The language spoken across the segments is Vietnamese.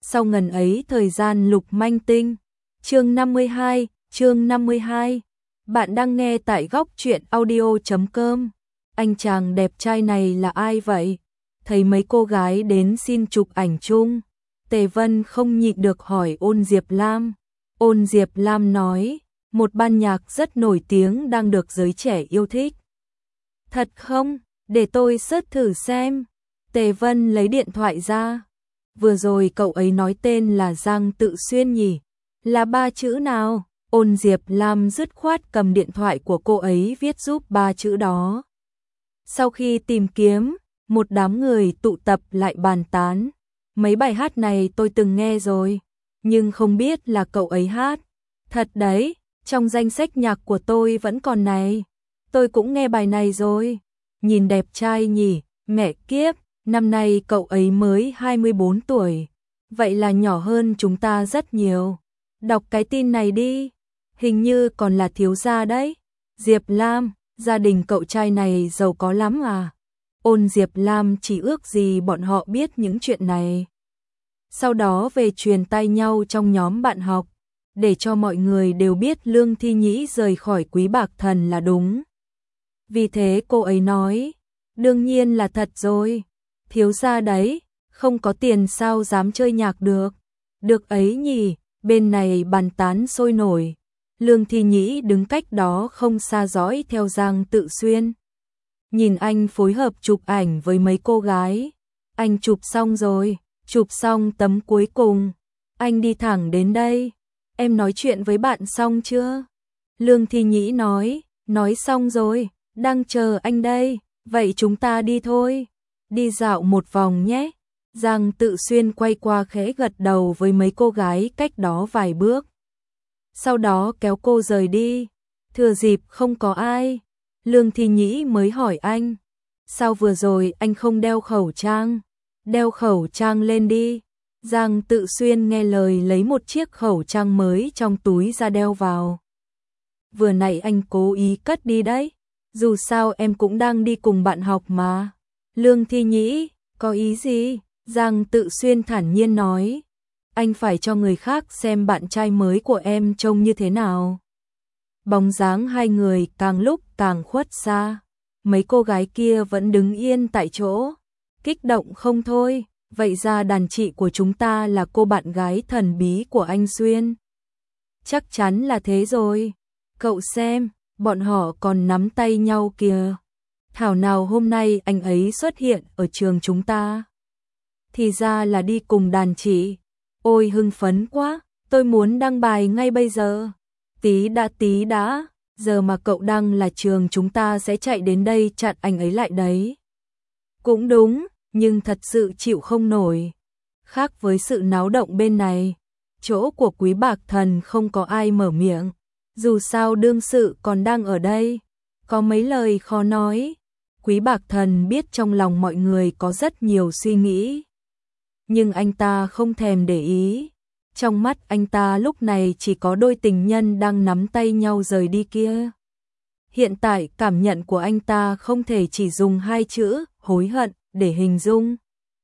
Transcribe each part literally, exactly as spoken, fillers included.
Sau ngần ấy thời gian Lục Manh Tinh. Chương năm mươi hai, chương năm mươi hai. Bạn đang nghe tại góc truyện audio chấm com. Anh chàng đẹp trai này là ai vậy? Thấy mấy cô gái đến xin chụp ảnh chung, Tề Vân không nhịn được hỏi Ôn Diệp Lam. Ôn Diệp Lam nói, một ban nhạc rất nổi tiếng đang được giới trẻ yêu thích. Thật không? Để tôi search thử xem. Tề Vân lấy điện thoại ra. Vừa rồi cậu ấy nói tên là Giang Tự Xuyên nhỉ? Là ba chữ nào? Ôn Diệp Lam dứt khoát cầm điện thoại của cô ấy viết giúp ba chữ đó. Sau khi tìm kiếm, một đám người tụ tập lại bàn tán. Mấy bài hát này tôi từng nghe rồi, nhưng không biết là cậu ấy hát. Thật đấy, trong danh sách nhạc của tôi vẫn còn này. Tôi cũng nghe bài này rồi. Nhìn đẹp trai nhỉ, mẹ kiếp, năm nay cậu ấy mới hai mươi bốn tuổi. Vậy là nhỏ hơn chúng ta rất nhiều. Đọc cái tin này đi, hình như còn là thiếu gia đấy. Diệp Lam, gia đình cậu trai này giàu có lắm à? Ôn Diệp Lam chỉ ước gì bọn họ biết những chuyện này. Sau đó về truyền tai nhau trong nhóm bạn học, để cho mọi người đều biết Lương Thi Nhĩ rời khỏi Quý Bạc Thần là đúng. Vì thế cô ấy nói, đương nhiên là thật rồi, thiếu gia đấy, không có tiền sao dám chơi nhạc được. Được ấy nhỉ, bên này bàn tán sôi nổi. Lương Thi Nhĩ đứng cách đó không xa dõi theo Giang Tự Xuyên. Nhìn anh phối hợp chụp ảnh với mấy cô gái. Anh chụp xong rồi, chụp xong tấm cuối cùng, anh đi thẳng đến đây. Em nói chuyện với bạn xong chưa? Lương Thi Nhĩ nói, nói xong rồi, đang chờ anh đây, vậy chúng ta đi thôi. Đi dạo một vòng nhé. Giang Tự Xuyên quay qua khẽ gật đầu với mấy cô gái cách đó vài bước. Sau đó kéo cô rời đi. Thừa dịp không có ai, Lương Thi Nhĩ mới hỏi anh, sao vừa rồi anh không đeo khẩu trang? Đeo khẩu trang lên đi. Giang Tự Xuyên nghe lời lấy một chiếc khẩu trang mới trong túi ra đeo vào. Vừa nãy anh cố ý cất đi đấy, dù sao em cũng đang đi cùng bạn học mà. Lương Thi Nhĩ, có ý gì? Giang Tự Xuyên thản nhiên nói, anh phải cho người khác xem bạn trai mới của em trông như thế nào. Bóng dáng hai người càng lúc càng khuất xa, mấy cô gái kia vẫn đứng yên tại chỗ, kích động không thôi. Vậy ra đàn chị của chúng ta là cô bạn gái thần bí của anh Xuyên. Chắc chắn là thế rồi. Cậu xem, bọn họ còn nắm tay nhau kìa. Thảo nào hôm nay anh ấy xuất hiện ở trường chúng ta. Thì ra là đi cùng đàn chị. Ôi hưng phấn quá, tôi muốn đăng bài ngay bây giờ. Tí đã tí đã, giờ mà cậu đăng là trường chúng ta sẽ chạy đến đây chặn anh ấy lại đấy. Cũng đúng, nhưng thật sự chịu không nổi. Khác với sự náo động bên này, chỗ của Quý Bạc Thần không có ai mở miệng. Dù sao đương sự còn đang ở đây, có mấy lời khó nói. Quý Bạc Thần biết trong lòng mọi người có rất nhiều suy nghĩ, nhưng anh ta không thèm để ý. Trong mắt anh ta lúc này chỉ có đôi tình nhân đang nắm tay nhau rời đi kia. Hiện tại cảm nhận của anh ta không thể chỉ dùng hai chữ hối hận để hình dung,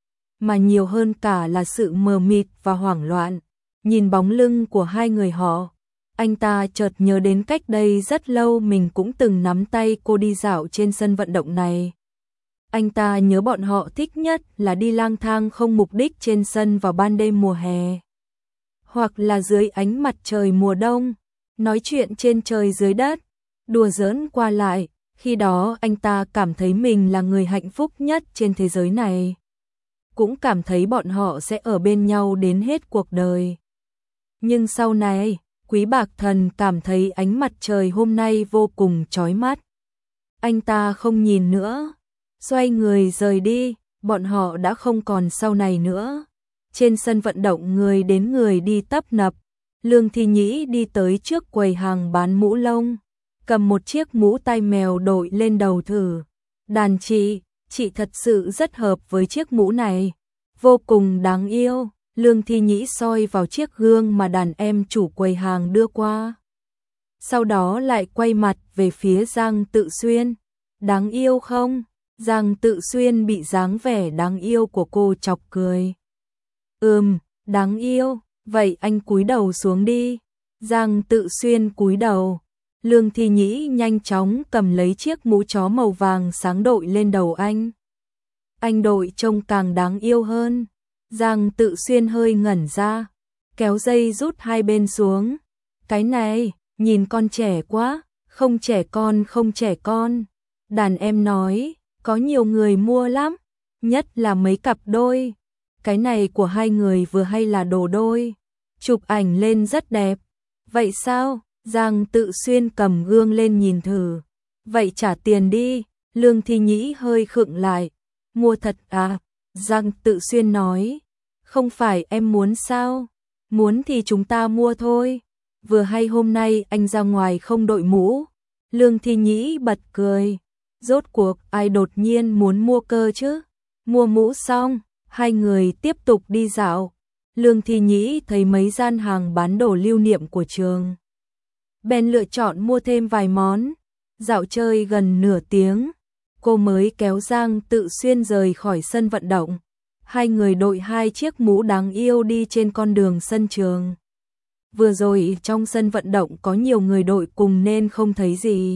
mà nhiều hơn cả là sự mờ mịt và hoảng loạn. Nhìn bóng lưng của hai người họ, anh ta chợt nhớ đến cách đây rất lâu mình cũng từng nắm tay cô đi dạo trên sân vận động này. Anh ta nhớ bọn họ thích nhất là đi lang thang không mục đích trên sân vào ban đêm mùa hè, hoặc là dưới ánh mặt trời mùa đông, nói chuyện trên trời dưới đất, đùa giỡn qua lại. Khi đó anh ta cảm thấy mình là người hạnh phúc nhất trên thế giới này, cũng cảm thấy bọn họ sẽ ở bên nhau đến hết cuộc đời. Nhưng sau này, Quý Bạc Thần cảm thấy ánh mặt trời hôm nay vô cùng chói mắt. Anh ta không nhìn nữa, xoay người rời đi, bọn họ đã không còn sau này nữa. Trên sân vận động người đến người đi tấp nập. Lương Thi Nhĩ đi tới trước quầy hàng bán mũ lông, cầm một chiếc mũ tai mèo đội lên đầu thử. Đàn chị, chị thật sự rất hợp với chiếc mũ này, vô cùng đáng yêu. Lương Thi Nhĩ soi vào chiếc gương mà đàn em chủ quầy hàng đưa qua. Sau đó lại quay mặt về phía Giang Tự Xuyên. Đáng yêu không? Giang Tự Xuyên bị dáng vẻ đáng yêu của cô chọc cười. Ừm, Đáng yêu, vậy anh cúi đầu xuống đi. Giang Tự Xuyên cúi đầu. Lương Thi Nhĩ nhanh chóng cầm lấy chiếc mũ chó màu vàng sáng đội lên đầu anh. Anh đội trông càng đáng yêu hơn. Giang Tự Xuyên hơi ngẩn ra, kéo dây rút hai bên xuống. Cái này, nhìn con trẻ quá, không trẻ con không trẻ con. Đàn em nói, có nhiều người mua lắm, nhất là mấy cặp đôi. Cái này của hai người vừa hay là đồ đôi. Chụp ảnh lên rất đẹp. Vậy sao? Giang Tự Xuyên cầm gương lên nhìn thử. Vậy trả tiền đi. Lương Thi Nhĩ hơi khựng lại. Mua thật à? Giang Tự Xuyên nói. Không phải em muốn sao? Muốn thì chúng ta mua thôi. Vừa hay hôm nay anh ra ngoài không đội mũ. Lương Thi Nhĩ bật cười. Rốt cuộc ai đột nhiên muốn mua cơ chứ? Mua mũ xong, hai người tiếp tục đi dạo. Lương Thi Nhĩ thấy mấy gian hàng bán đồ lưu niệm của trường. Bèn lựa chọn mua thêm vài món. Dạo chơi gần nửa tiếng, cô mới kéo Giang Tự Xuyên rời khỏi sân vận động. Hai người đội hai chiếc mũ đáng yêu đi trên con đường sân trường. Vừa rồi trong sân vận động có nhiều người đội cùng nên không thấy gì.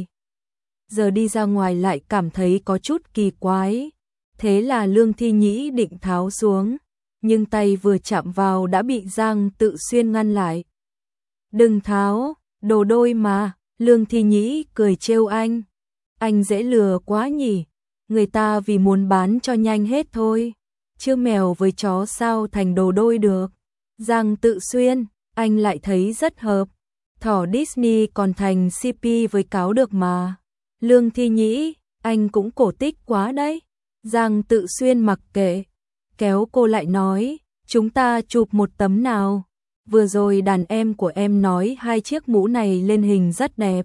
Giờ đi ra ngoài lại cảm thấy có chút kỳ quái. Thế là Lương Thi Nhĩ định tháo xuống, nhưng tay vừa chạm vào đã bị Giang Tự Xuyên ngăn lại. Đừng tháo, đồ đôi mà. Lương Thi Nhĩ cười trêu anh. Anh dễ lừa quá nhỉ, người ta vì muốn bán cho nhanh hết thôi. Chứ mèo với chó sao thành đồ đôi được. Giang Tự Xuyên, anh lại thấy rất hợp. Thỏ Disney còn thành xê pê với cáo được mà. Lương Thi Nhĩ, anh cũng cổ tích quá đấy. Giang Tự Xuyên mặc kệ, kéo cô lại nói, chúng ta chụp một tấm nào. Vừa rồi đàn em của em nói hai chiếc mũ này lên hình rất đẹp.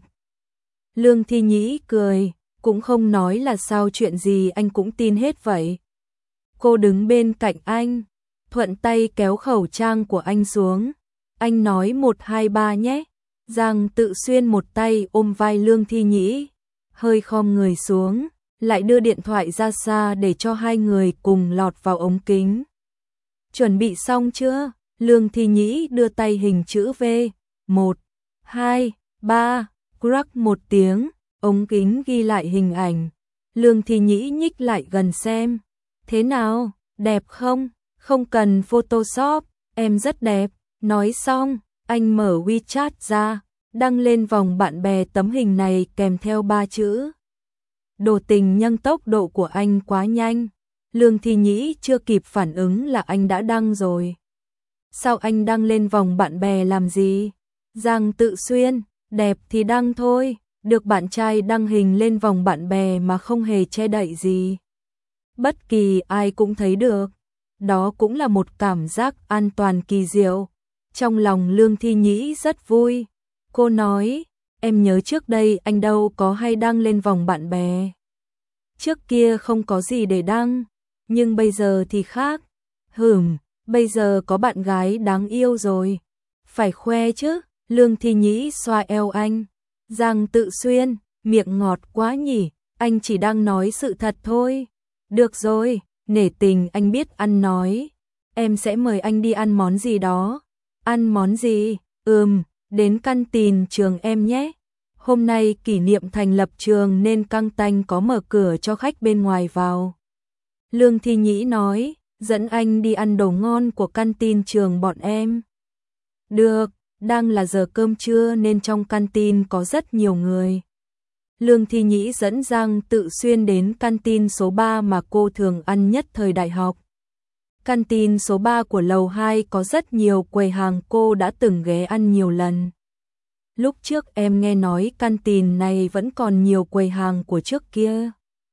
Lương Thi Nhĩ cười, cũng không nói là sao, chuyện gì anh cũng tin hết vậy. Cô đứng bên cạnh anh, thuận tay kéo khẩu trang của anh xuống. Anh nói một hai ba nhé. Giang Tự Xuyên một tay ôm vai Lương Thi Nhĩ, hơi khom người xuống, lại đưa điện thoại ra xa để cho hai người cùng lọt vào ống kính. Chuẩn bị xong chưa? Lương Thi Nhĩ đưa tay hình chữ V. Một, hai, ba, crack một tiếng, ống kính ghi lại hình ảnh. Lương Thi Nhĩ nhích lại gần xem. Thế nào, đẹp không? Không cần Photoshop, em rất đẹp. Nói xong, anh mở WeChat ra, đăng lên vòng bạn bè tấm hình này kèm theo ba chữ. Đồ tình nhưng tốc độ của anh quá nhanh. Lương Thi Nhĩ chưa kịp phản ứng là anh đã đăng rồi. Sao anh đăng lên vòng bạn bè làm gì? Giang Tự Xuyên, đẹp thì đăng thôi, được bạn trai đăng hình lên vòng bạn bè mà không hề che đậy gì. Bất kỳ ai cũng thấy được. Đó cũng là một cảm giác an toàn kỳ diệu. Trong lòng Lương Thi Nhĩ rất vui. Cô nói, em nhớ trước đây anh đâu có hay đăng lên vòng bạn bè. Trước kia không có gì để đăng, nhưng bây giờ thì khác. Hửm, bây giờ có bạn gái đáng yêu rồi. Phải khoe chứ. Lương Thi Nhĩ xoa eo anh. Giang Tự Xuyên, miệng ngọt quá nhỉ, anh chỉ đang nói sự thật thôi. Được rồi, nể tình anh biết ăn nói. Em sẽ mời anh đi ăn món gì đó. Ăn món gì? Ừm, đến căn tin trường em nhé. Hôm nay kỷ niệm thành lập trường nên căng tanh có mở cửa cho khách bên ngoài vào. Lương Thi Nhĩ nói, dẫn anh đi ăn đồ ngon của căn tin trường bọn em. Được, đang là giờ cơm trưa nên trong căn tin có rất nhiều người. Lương Thi Nhĩ dẫn Giang Tự Xuyên đến căn tin số ba mà cô thường ăn nhất thời đại học. Căn tin số ba của lầu hai có rất nhiều quầy hàng cô đã từng ghé ăn nhiều lần. Lúc trước em nghe nói căn tin này vẫn còn nhiều quầy hàng của trước kia.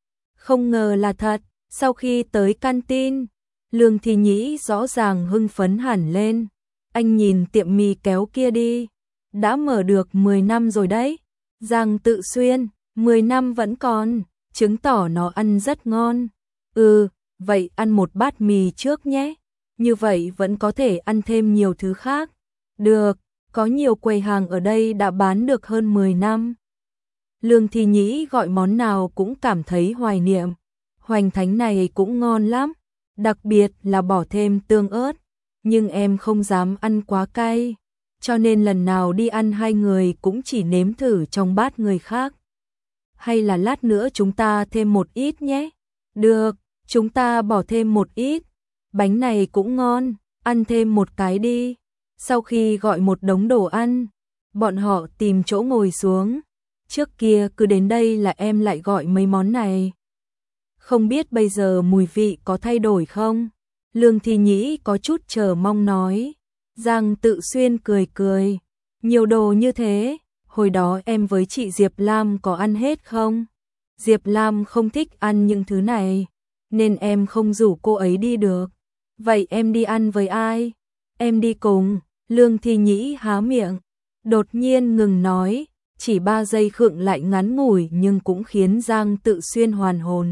Không ngờ là thật, sau khi tới căn tin, Lương Thi Nhĩ rõ ràng hưng phấn hẳn lên. Anh nhìn tiệm mì kéo kia đi, đã mở được mười năm rồi đấy. Giang Tự Xuyên, mười năm vẫn còn, chứng tỏ nó ăn rất ngon. Ừ, vậy ăn một bát mì trước nhé, như vậy vẫn có thể ăn thêm nhiều thứ khác. Được, có nhiều quầy hàng ở đây đã bán được hơn mười năm. Lương Thi Nhĩ gọi món nào cũng cảm thấy hoài niệm. Hoành thánh này cũng ngon lắm, đặc biệt là bỏ thêm tương ớt. nhưng em không dám ăn quá cay, cho nên lần nào đi ăn hai người cũng chỉ nếm thử trong bát người khác. Hay là lát nữa chúng ta thêm một ít nhé? Được, chúng ta bỏ thêm một ít. Bánh này cũng ngon, ăn thêm một cái đi. Sau khi gọi một đống đồ ăn, bọn họ tìm chỗ ngồi xuống. Trước kia cứ đến đây là em lại gọi mấy món này. Không biết bây giờ mùi vị có thay đổi không? Lương Thi Nhĩ có chút chờ mong nói. Giang Tự Xuyên cười cười. Nhiều đồ như thế, hồi đó em với chị Diệp Lam có ăn hết không? Diệp Lam không thích ăn những thứ này, nên em không rủ cô ấy đi được. Vậy em đi ăn với ai? Em đi cùng. Lương Thi Nhĩ há miệng, đột nhiên ngừng nói, chỉ ba giây khựng lại ngắn ngủi nhưng cũng khiến Giang Tự Xuyên hoàn hồn.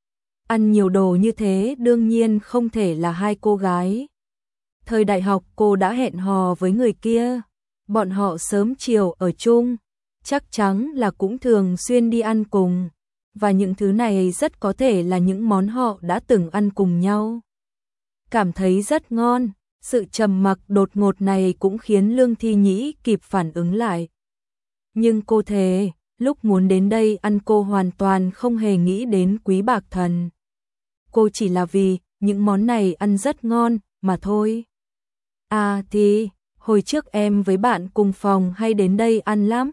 Ăn nhiều đồ như thế đương nhiên không thể là hai cô gái. Thời đại học cô đã hẹn hò với người kia, bọn họ sớm chiều ở chung, chắc chắn là cũng thường xuyên đi ăn cùng, và những thứ này rất có thể là những món họ đã từng ăn cùng nhau. Cảm thấy rất ngon, sự trầm mặc đột ngột này cũng khiến Lương Thi Nhĩ kịp phản ứng lại. Nhưng cô thề, lúc muốn đến đây ăn cô hoàn toàn không hề nghĩ đến Quý Bạc Thần. Cô chỉ là vì những món này ăn rất ngon mà thôi. À thì, hồi trước em với bạn cùng phòng hay đến đây ăn lắm.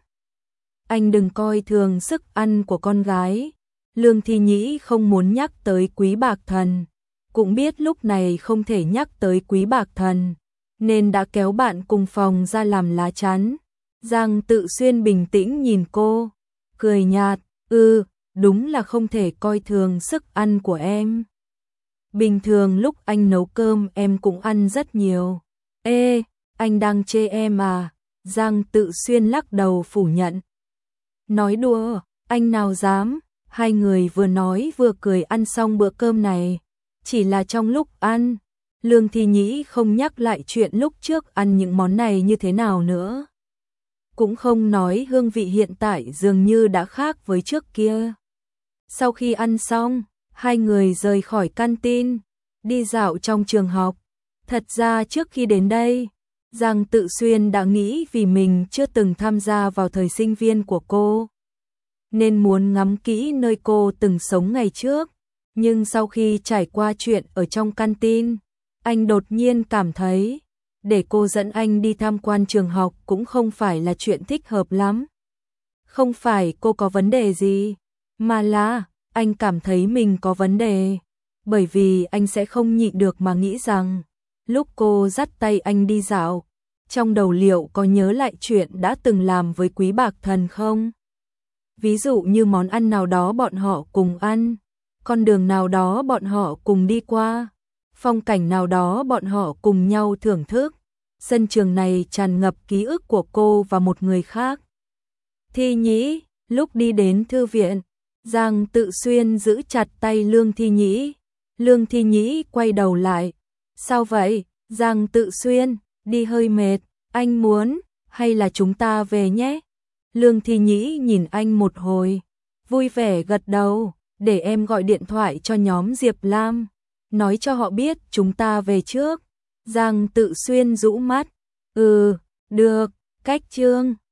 Anh đừng coi thường sức ăn của con gái. Lương Thi Nhĩ không muốn nhắc tới Quý Bạc Thần, cũng biết lúc này không thể nhắc tới Quý Bạc Thần, nên đã kéo bạn cùng phòng ra làm lá chắn. Giang Tự Xuyên bình tĩnh nhìn cô, cười nhạt, "Ừ, đúng là không thể coi thường sức ăn của em. Bình thường lúc anh nấu cơm em cũng ăn rất nhiều." "Ê, anh đang chê em à?" Giang Tự Xuyên lắc đầu phủ nhận. "Nói đùa, anh nào dám." Hai người vừa nói vừa cười ăn xong bữa cơm này. Chỉ là trong lúc ăn, Lương Thi Nhĩ không nhắc lại chuyện lúc trước ăn những món này như thế nào nữa. Cũng không nói hương vị hiện tại dường như đã khác với trước kia. Sau khi ăn xong, hai người rời khỏi canteen, đi dạo trong trường học. Thật ra trước khi đến đây, Giang Tự Xuyên đã nghĩ vì mình chưa từng tham gia vào thời sinh viên của cô, nên muốn ngắm kỹ nơi cô từng sống ngày trước. Nhưng sau khi trải qua chuyện ở trong canteen, anh đột nhiên cảm thấy để cô dẫn anh đi tham quan trường học cũng không phải là chuyện thích hợp lắm. Không phải cô có vấn đề gì, mà là anh cảm thấy mình có vấn đề, bởi vì anh sẽ không nhịn được mà nghĩ rằng lúc cô dắt tay anh đi dạo, trong đầu liệu có nhớ lại chuyện đã từng làm với Quý Bạc Thần không? Ví dụ như món ăn nào đó bọn họ cùng ăn, con đường nào đó bọn họ cùng đi qua, phong cảnh nào đó bọn họ cùng nhau thưởng thức. Sân trường này tràn ngập ký ức của cô và một người khác. Thi Nhĩ, lúc đi đến thư viện, Giang Tự Xuyên giữ chặt tay Lương Thi Nhĩ. Lương Thi Nhĩ quay đầu lại. "Sao vậy, Giang Tự Xuyên, đi hơi mệt, anh muốn, hay là chúng ta về nhé?" Lương Thi Nhĩ nhìn anh một hồi, vui vẻ gật đầu, "Để em gọi điện thoại cho nhóm Diệp Lam, nói cho họ biết chúng ta về trước." Giang Tự Xuyên rũ mắt, "Ừ, được." Cách chương